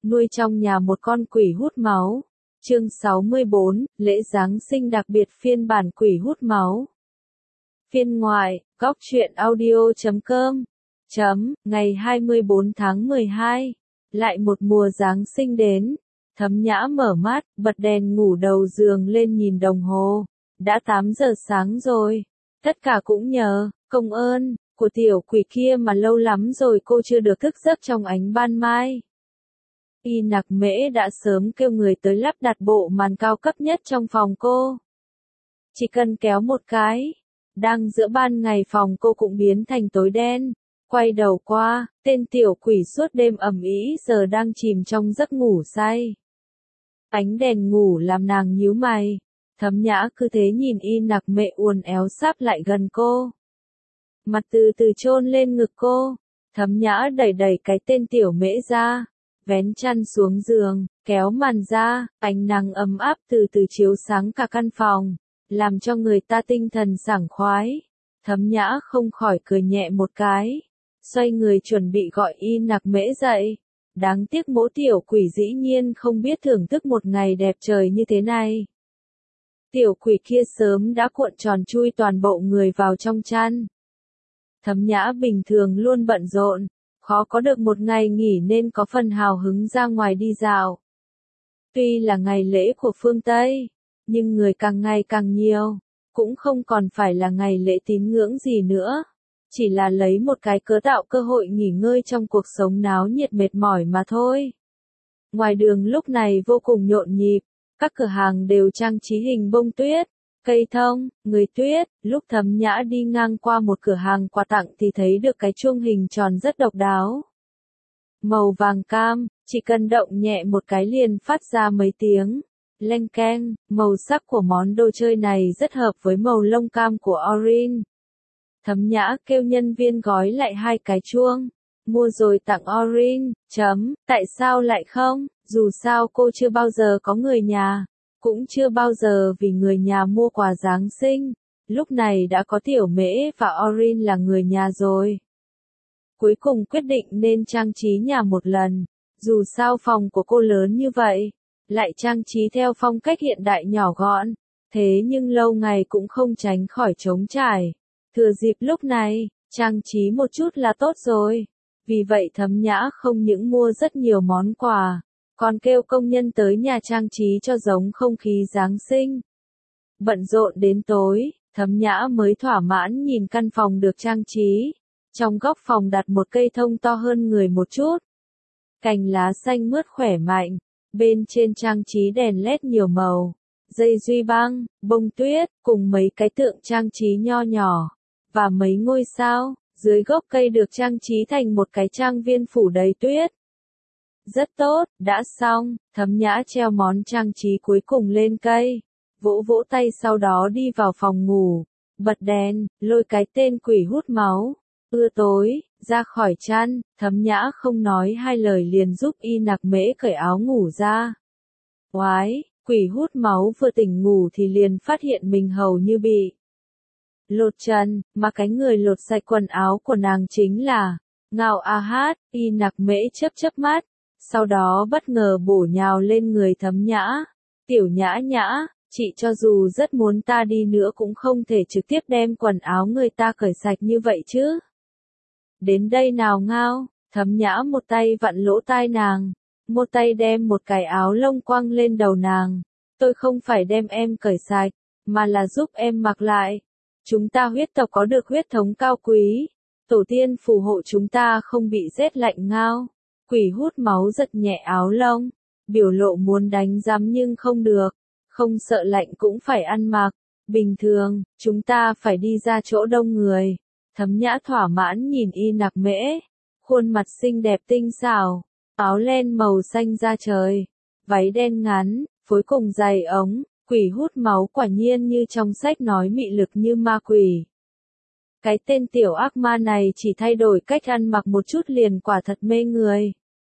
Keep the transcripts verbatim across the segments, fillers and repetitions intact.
nuôi trong nhà một con quỷ hút máu. Chương sáu mươi bốn, lễ Giáng sinh đặc biệt phiên bản quỷ hút máu. Phiên ngoại, góc truyện audio chấm com. Chấm, ngày hai mươi bốn tháng mười hai. Lại một mùa Giáng sinh đến. Thấm Nhã mở mắt, bật đèn ngủ đầu giường lên nhìn đồng hồ. Đã tám giờ sáng rồi. Tất cả cũng nhờ công ơn của tiểu quỷ kia mà lâu lắm rồi cô chưa được thức giấc trong ánh ban mai. Y Nặc Mễ đã sớm kêu người tới lắp đặt bộ màn cao cấp nhất trong phòng cô. Chỉ cần kéo một cái, đang giữa ban ngày phòng cô cũng biến thành tối đen. Quay đầu qua, tên tiểu quỷ suốt đêm ầm ĩ giờ đang chìm trong giấc ngủ say. Ánh đèn ngủ làm nàng nhíu mày. Thấm Nhã cứ thế nhìn Y Nặc Mễ uốn éo sáp lại gần cô. Mặt từ từ chôn lên ngực cô. Thấm Nhã đẩy đẩy cái tên tiểu Mễ ra. Vén chăn xuống giường, kéo màn ra, ánh nắng ấm áp từ từ chiếu sáng cả căn phòng, làm cho người ta tinh thần sảng khoái. Thấm Nhã không khỏi cười nhẹ một cái, xoay người chuẩn bị gọi Y Nặc Mễ dậy. Đáng tiếc mỗ tiểu quỷ dĩ nhiên không biết thưởng thức một ngày đẹp trời như thế này. Tiểu quỷ kia sớm đã cuộn tròn chui toàn bộ người vào trong chăn. Thấm Nhã bình thường luôn bận rộn, khó có được một ngày nghỉ nên có phần hào hứng ra ngoài đi dạo. Tuy là ngày lễ của phương Tây, nhưng người càng ngày càng nhiều, cũng không còn phải là ngày lễ tín ngưỡng gì nữa. Chỉ là lấy một cái cớ tạo cơ hội nghỉ ngơi trong cuộc sống náo nhiệt mệt mỏi mà thôi. Ngoài đường lúc này vô cùng nhộn nhịp, các cửa hàng đều trang trí hình bông tuyết, cây thông, người tuyết. Lúc Thấm Nhã đi ngang qua một cửa hàng quà tặng thì thấy được cái chuông hình tròn rất độc đáo. Màu vàng cam, chỉ cần động nhẹ một cái liền phát ra mấy tiếng leng keng. Màu sắc của món đồ chơi này rất hợp với màu lông cam của Orin. Thấm Nhã kêu nhân viên gói lại hai cái chuông. Mua rồi tặng Orin, chấm, tại sao lại không? Dù sao cô chưa bao giờ có người nhà, cũng chưa bao giờ vì người nhà mua quà Giáng sinh. Lúc này đã có tiểu Mễ và Orin là người nhà rồi. Cuối cùng quyết định nên trang trí nhà một lần. Dù sao phòng của cô lớn như vậy, lại trang trí theo phong cách hiện đại nhỏ gọn. Thế nhưng lâu ngày cũng không tránh khỏi trống trải. Thừa dịp lúc này, trang trí một chút là tốt rồi. Vì vậy Thấm Nhã không những mua rất nhiều món quà, còn kêu công nhân tới nhà trang trí cho giống không khí Giáng sinh. Bận rộn đến tối, Thấm Nhã mới thỏa mãn nhìn căn phòng được trang trí. Trong góc phòng đặt một cây thông to hơn người một chút. Cành lá xanh mướt khỏe mạnh, bên trên trang trí đèn led nhiều màu, dây duy băng, bông tuyết, cùng mấy cái tượng trang trí nho nhỏ, và mấy ngôi sao. Dưới gốc cây được trang trí thành một cái trang viên phủ đầy tuyết. Rất tốt, đã xong. Thấm Nhã treo món trang trí cuối cùng lên cây, vỗ vỗ tay sau đó đi vào phòng ngủ, bật đèn, lôi cái tên quỷ hút máu. Ưa tối, ra khỏi chăn, Thấm Nhã không nói hai lời liền giúp Y Nặc Mễ cởi áo ngủ ra. Oái, quỷ hút máu vừa tỉnh ngủ thì liền phát hiện mình hầu như bị lột trần, mà cái người lột sạch quần áo của nàng chính là Ngao A Hát. Y Nặc Mễ chớp chớp mắt, sau đó bất ngờ bổ nhào lên người Thấm Nhã. Tiểu Nhã Nhã, chị cho dù rất muốn ta đi nữa cũng không thể trực tiếp đem quần áo người ta cởi sạch như vậy chứ. Đến đây nào Ngao. Thấm Nhã một tay vặn lỗ tai nàng, một tay đem một cái áo lông quăng lên đầu nàng. Tôi không phải đem em cởi sạch, mà là giúp em mặc lại. Chúng ta huyết tộc có được huyết thống cao quý, tổ tiên phù hộ chúng ta không bị rét lạnh. Ngao. Quỷ hút máu giật nhẹ áo lông, biểu lộ muốn đánh giám nhưng không được, không sợ lạnh cũng phải ăn mặc. Bình thường, chúng ta phải đi ra chỗ đông người. Thấm Nhã thỏa mãn nhìn Y Nặc Mễ, khuôn mặt xinh đẹp tinh xảo, áo len màu xanh da trời, váy đen ngắn, phối cùng giày ống. Quỷ hút máu quả nhiên như trong sách nói mị lực như ma quỷ. Cái tên tiểu ác ma này chỉ thay đổi cách ăn mặc một chút liền quả thật mê người.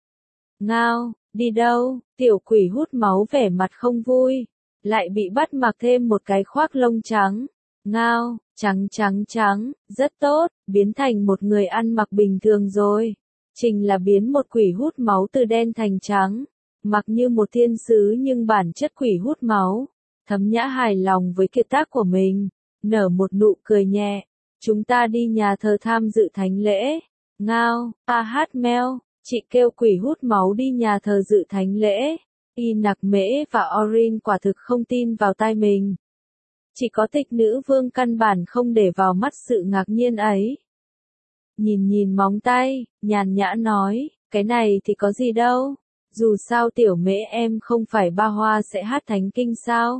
Ngao, đi đâu? Tiểu quỷ hút máu vẻ mặt không vui, lại bị bắt mặc thêm một cái khoác lông trắng. Ngao, trắng trắng trắng, rất tốt, biến thành một người ăn mặc bình thường rồi. Trình là biến một quỷ hút máu từ đen thành trắng, mặc như một thiên sứ nhưng bản chất quỷ hút máu. Thấm Nhã hài lòng với kiệt tác của mình, nở một nụ cười nhẹ. Chúng ta đi nhà thờ tham dự thánh lễ. Ngao, a hát meo, chị kêu quỷ hút máu đi nhà thờ dự thánh lễ. Y Nặc Mễ và Orin quả thực không tin vào tai mình. Chỉ có Tịch Nữ Vương căn bản không để vào mắt sự ngạc nhiên ấy. Nhìn nhìn móng tay, nhàn nhã nói, cái này thì có gì đâu. Dù sao Tiểu Mễ em không phải ba hoa sẽ hát thánh kinh sao.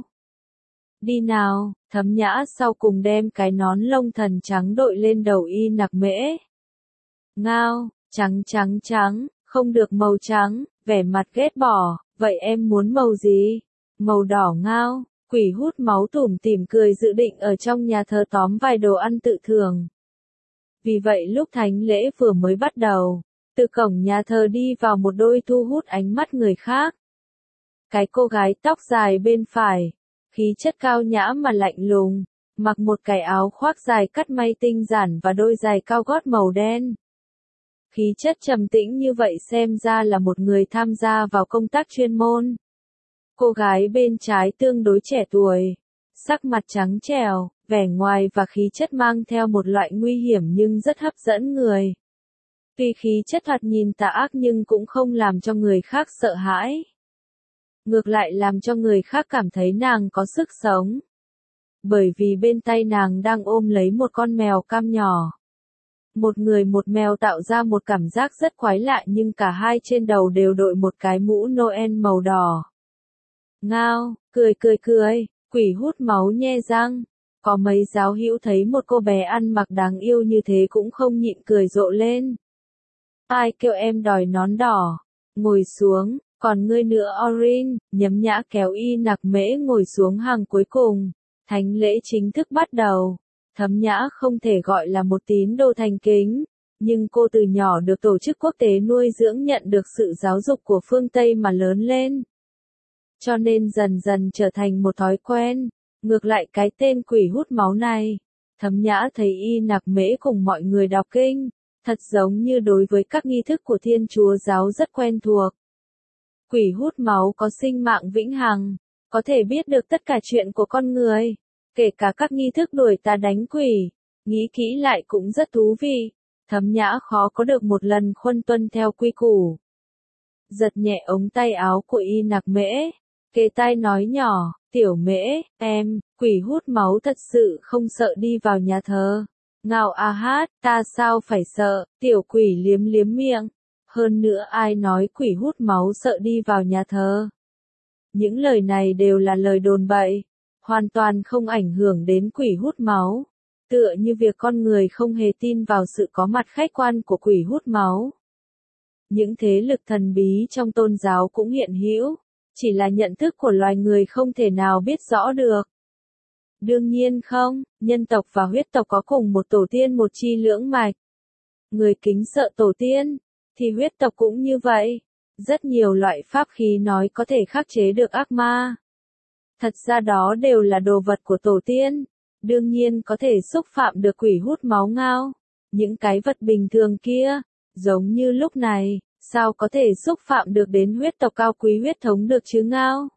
Đi nào, Thấm Nhã sau cùng đem cái nón lông thần trắng đội lên đầu Y Nặc Mễ. Ngao, trắng trắng trắng, không được màu trắng, vẻ mặt ghét bỏ, vậy em muốn màu gì? Màu đỏ. Ngao, quỷ hút máu tủm tỉm cười dự định ở trong nhà thờ tóm vài đồ ăn tự thưởng. Vì vậy lúc thánh lễ vừa mới bắt đầu, từ cổng nhà thờ đi vào một đôi thu hút ánh mắt người khác. Cái cô gái tóc dài bên phải, khí chất cao nhã mà lạnh lùng, mặc một cái áo khoác dài cắt may tinh giản và đôi giày cao gót màu đen. Khí chất trầm tĩnh như vậy xem ra là một người tham gia vào công tác chuyên môn. Cô gái bên trái tương đối trẻ tuổi, sắc mặt trắng trẻo, vẻ ngoài và khí chất mang theo một loại nguy hiểm nhưng rất hấp dẫn người. Tuy khí chất thoạt nhìn tà ác nhưng cũng không làm cho người khác sợ hãi. Ngược lại làm cho người khác cảm thấy nàng có sức sống. Bởi vì bên tay nàng đang ôm lấy một con mèo cam nhỏ. Một người một mèo tạo ra một cảm giác rất quái lạ nhưng cả hai trên đầu đều đội một cái mũ Noel màu đỏ. Ngao, cười cười cười, quỷ hút máu nhe răng. Có mấy giáo hữu thấy một cô bé ăn mặc đáng yêu như thế cũng không nhịn cười rộ lên. Ai kêu em đòi nón đỏ? Ngồi xuống, còn ngươi nữa Orin, Nhấm Nhã kéo Y Nặc Mễ ngồi xuống hàng cuối cùng. Thánh lễ chính thức bắt đầu. Thấm Nhã không thể gọi là một tín đồ thành kính, nhưng cô từ nhỏ được tổ chức quốc tế nuôi dưỡng nhận được sự giáo dục của phương Tây mà lớn lên. Cho nên dần dần trở thành một thói quen. Ngược lại cái tên quỷ hút máu này, Thấm Nhã thấy Y Nặc Mễ cùng mọi người đọc kinh, thật giống như đối với các nghi thức của Thiên Chúa giáo rất quen thuộc. Quỷ hút máu có sinh mạng vĩnh hằng, có thể biết được tất cả chuyện của con người, kể cả các nghi thức đuổi tà đánh quỷ. Nghĩ kỹ lại cũng rất thú vị. Thấm Nhã khó có được một lần khuân tuân theo quy củ. Giật nhẹ ống tay áo của Y Nặc Mễ, kề tai nói nhỏ, Tiểu Mễ, em, quỷ hút máu thật sự không sợ đi vào nhà thờ. Ngao a hát, ta sao phải sợ, tiểu quỷ liếm liếm miệng. Hơn nữa ai nói quỷ hút máu sợ đi vào nhà thờ. Những lời này đều là lời đồn bậy, hoàn toàn không ảnh hưởng đến quỷ hút máu. Tựa như việc con người không hề tin vào sự có mặt khách quan của quỷ hút máu. Những thế lực thần bí trong tôn giáo cũng hiện hữu, chỉ là nhận thức của loài người không thể nào biết rõ được. Đương nhiên không, nhân tộc và huyết tộc có cùng một tổ tiên một chi lưỡng mạch. Người kính sợ tổ tiên, thì huyết tộc cũng như vậy. Rất nhiều loại pháp khí nói có thể khắc chế được ác ma. Thật ra đó đều là đồ vật của tổ tiên, đương nhiên có thể xúc phạm được quỷ hút máu. Ngao, những cái vật bình thường kia, giống như lúc này, sao có thể xúc phạm được đến huyết tộc cao quý huyết thống được chứ Ngao?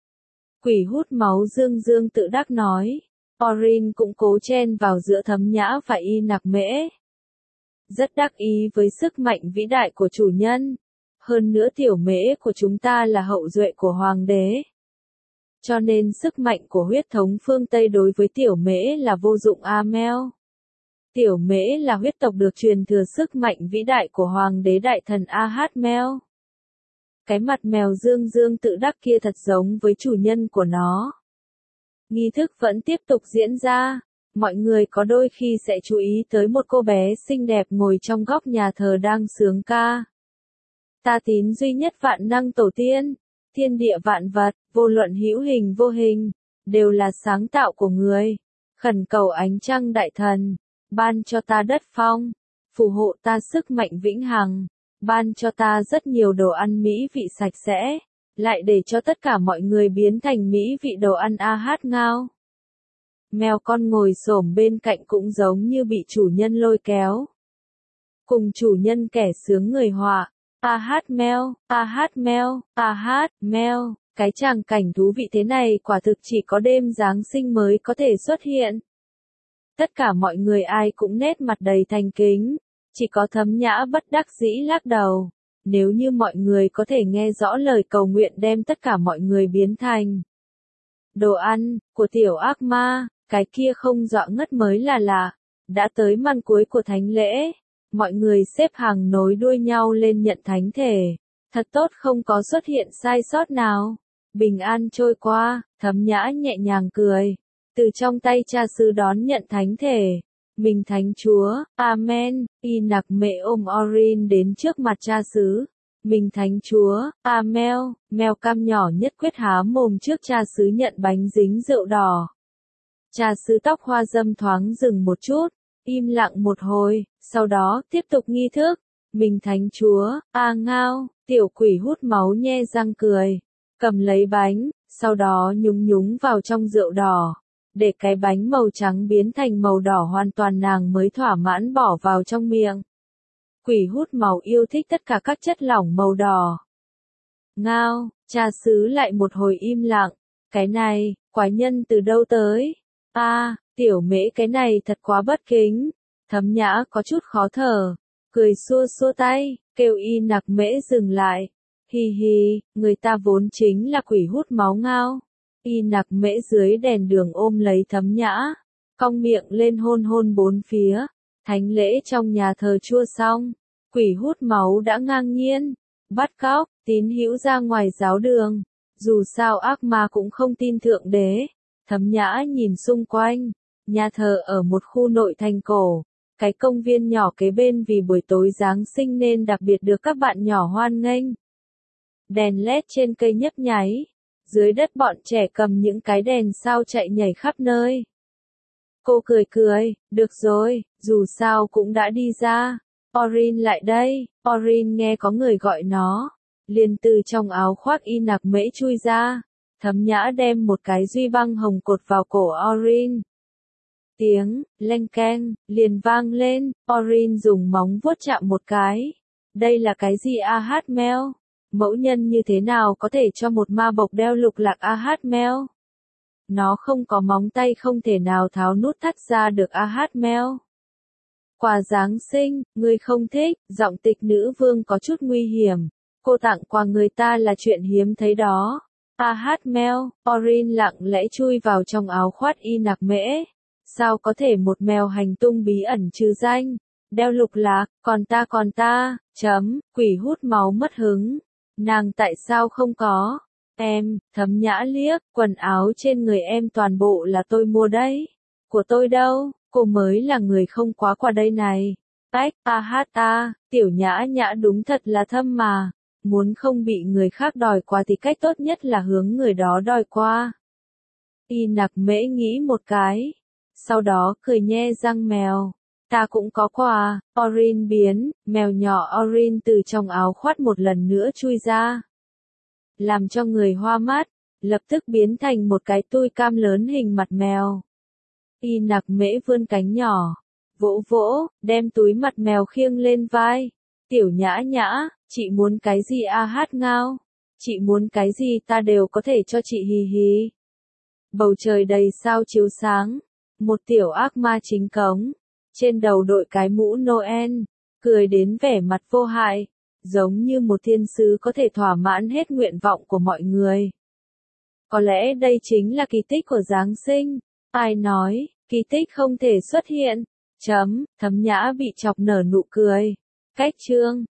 Quỷ hút máu dương dương tự đắc nói. Orin cũng cố chen vào giữa Thấm Nhã và Y Nặc Mễ. Rất đắc ý với sức mạnh vĩ đại của chủ nhân. Hơn nữa Tiểu Mễ của chúng ta là hậu duệ của hoàng đế. Cho nên sức mạnh của huyết thống phương Tây đối với Tiểu Mễ là vô dụng a meo. Tiểu Mễ là huyết tộc được truyền thừa sức mạnh vĩ đại của hoàng đế đại thần a hát meo. Cái mặt mèo dương dương tự đắc kia thật giống với chủ nhân của nó. Nghi thức vẫn tiếp tục diễn ra, mọi người có đôi khi sẽ chú ý tới một cô bé xinh đẹp ngồi trong góc nhà thờ đang sướng ca. Ta tín duy nhất vạn năng tổ tiên, thiên địa vạn vật, vô luận hữu hình vô hình, đều là sáng tạo của người. Khẩn cầu ánh trăng đại thần, ban cho ta đất phong, phù hộ ta sức mạnh vĩnh hằng, ban cho ta rất nhiều đồ ăn mỹ vị sạch sẽ, lại để cho tất cả mọi người biến thành mỹ vị đồ ăn a hát Ngao. Mèo con ngồi xổm bên cạnh cũng giống như bị chủ nhân lôi kéo. cùng chủ nhân kẻ sướng người họa. A hát meo, a hát meo, a hát meo, cái tràng cảnh thú vị thế này quả thực chỉ có đêm Giáng sinh mới có thể xuất hiện. Tất cả mọi người ai cũng nét mặt đầy thành kính, chỉ có Thấm Nhã bất đắc dĩ lắc đầu. Nếu như mọi người có thể nghe rõ lời cầu nguyện đem tất cả mọi người biến thành đồ ăn của tiểu ác ma, cái kia không dọa ngất mới là lạ. Đã tới màn cuối của thánh lễ, mọi người xếp hàng nối đuôi nhau lên nhận thánh thể. Thật tốt không có xuất hiện sai sót nào. Bình an trôi qua, Thấm Nhã nhẹ nhàng cười. Từ trong tay cha xứ đón nhận thánh thể. Mình thánh chúa, Amen, y nặc mẹ ôm Orin đến trước mặt cha xứ. Mình thánh chúa, Amel, mèo cam nhỏ nhất quyết há mồm trước cha xứ nhận bánh dính rượu đỏ. Cha xứ tóc hoa dâm thoáng dừng một chút, im lặng một hồi, sau đó tiếp tục nghi thức. Mình thánh chúa, A ngao, tiểu quỷ hút máu nhe răng cười, cầm lấy bánh, sau đó nhúng nhúng vào trong rượu đỏ. Để cái bánh màu trắng biến thành màu đỏ hoàn toàn nàng mới thỏa mãn bỏ vào trong miệng. Quỷ hút máu yêu thích tất cả các chất lỏng màu đỏ. Ngao, cha xứ lại một hồi im lặng. Cái này, quái nhân từ đâu tới? A, à, tiểu mễ cái này thật quá bất kính. Thấm Nhã có chút khó thở, cười xua xua tay, kêu y nặc mễ dừng lại. Hi hi, người ta vốn chính là quỷ hút máu ngao. Y nặc mễ dưới đèn đường ôm lấy Thấm Nhã, cong miệng lên hôn hôn bốn phía. Thánh lễ trong nhà thờ chua xong, quỷ hút máu đã ngang nhiên bắt cóc tín hữu ra ngoài giáo đường. Dù sao ác ma cũng không tin thượng đế. Thấm Nhã nhìn xung quanh, nhà thờ ở một khu nội thành cổ, cái công viên nhỏ kế bên vì buổi tối Giáng sinh nên đặc biệt được các bạn nhỏ hoan nghênh. Đèn led trên cây nhấp nháy, dưới đất bọn trẻ cầm những cái đèn sao chạy nhảy khắp nơi. Cô cười cười, được rồi, dù sao cũng đã đi ra. Orin lại đây. Orin nghe có người gọi nó, liền từ trong áo khoác y nặc mễ chui ra. Thấm Nhã đem một cái duy băng hồng cột vào cổ Orin. Tiếng leng keng liền vang lên. Orin dùng móng vuốt chạm một cái. Đây là cái gì a hát meo? Mẫu nhân như thế nào có thể cho một ma bộc đeo lục lạc a hát meo? Nó không có móng tay không thể nào tháo nút thắt ra được a hát meo. Quà Giáng sinh, ngươi không thích, giọng tịch nữ vương có chút nguy hiểm. Cô tặng quà người ta là chuyện hiếm thấy đó. A hát meo, Orin lặng lẽ chui vào trong áo khoác y nặc mễ. Sao có thể một mèo hành tung bí ẩn trừ danh, đeo lục lạc, còn ta còn ta, chấm, quỷ hút máu mất hứng. Nàng tại sao không có? Em, Thấm Nhã liếc, quần áo trên người em toàn bộ là tôi mua đấy. Của tôi đâu, cô mới là người không quá qua đây này. Ách, a hát ta, tiểu Nhã Nhã đúng thật là thâm mà. Muốn không bị người khác đòi qua thì cách tốt nhất là hướng người đó đòi qua. Y nặc mễ nghĩ một cái. Sau đó cười nhe răng mèo. Ta cũng có quà. Orin biến, mèo nhỏ Orin từ trong áo khoác một lần nữa chui ra. Làm cho người hoa mắt, lập tức biến thành một cái tui cam lớn hình mặt mèo. Y nặc mễ vươn cánh nhỏ, vỗ vỗ, đem túi mặt mèo khiêng lên vai. Tiểu Nhã Nhã, chị muốn cái gì a hát ngao? Chị muốn cái gì ta đều có thể cho chị hì hì. Bầu trời đầy sao chiếu sáng, một tiểu ác ma chính cống, trên đầu đội cái mũ Noel, cười đến vẻ mặt vô hại, giống như một thiên sứ có thể thỏa mãn hết nguyện vọng của mọi người. Có lẽ đây chính là kỳ tích của Giáng sinh. Ai nói, kỳ tích không thể xuất hiện. Chấm, Thấm Nhã bị chọc nở nụ cười. Cách chương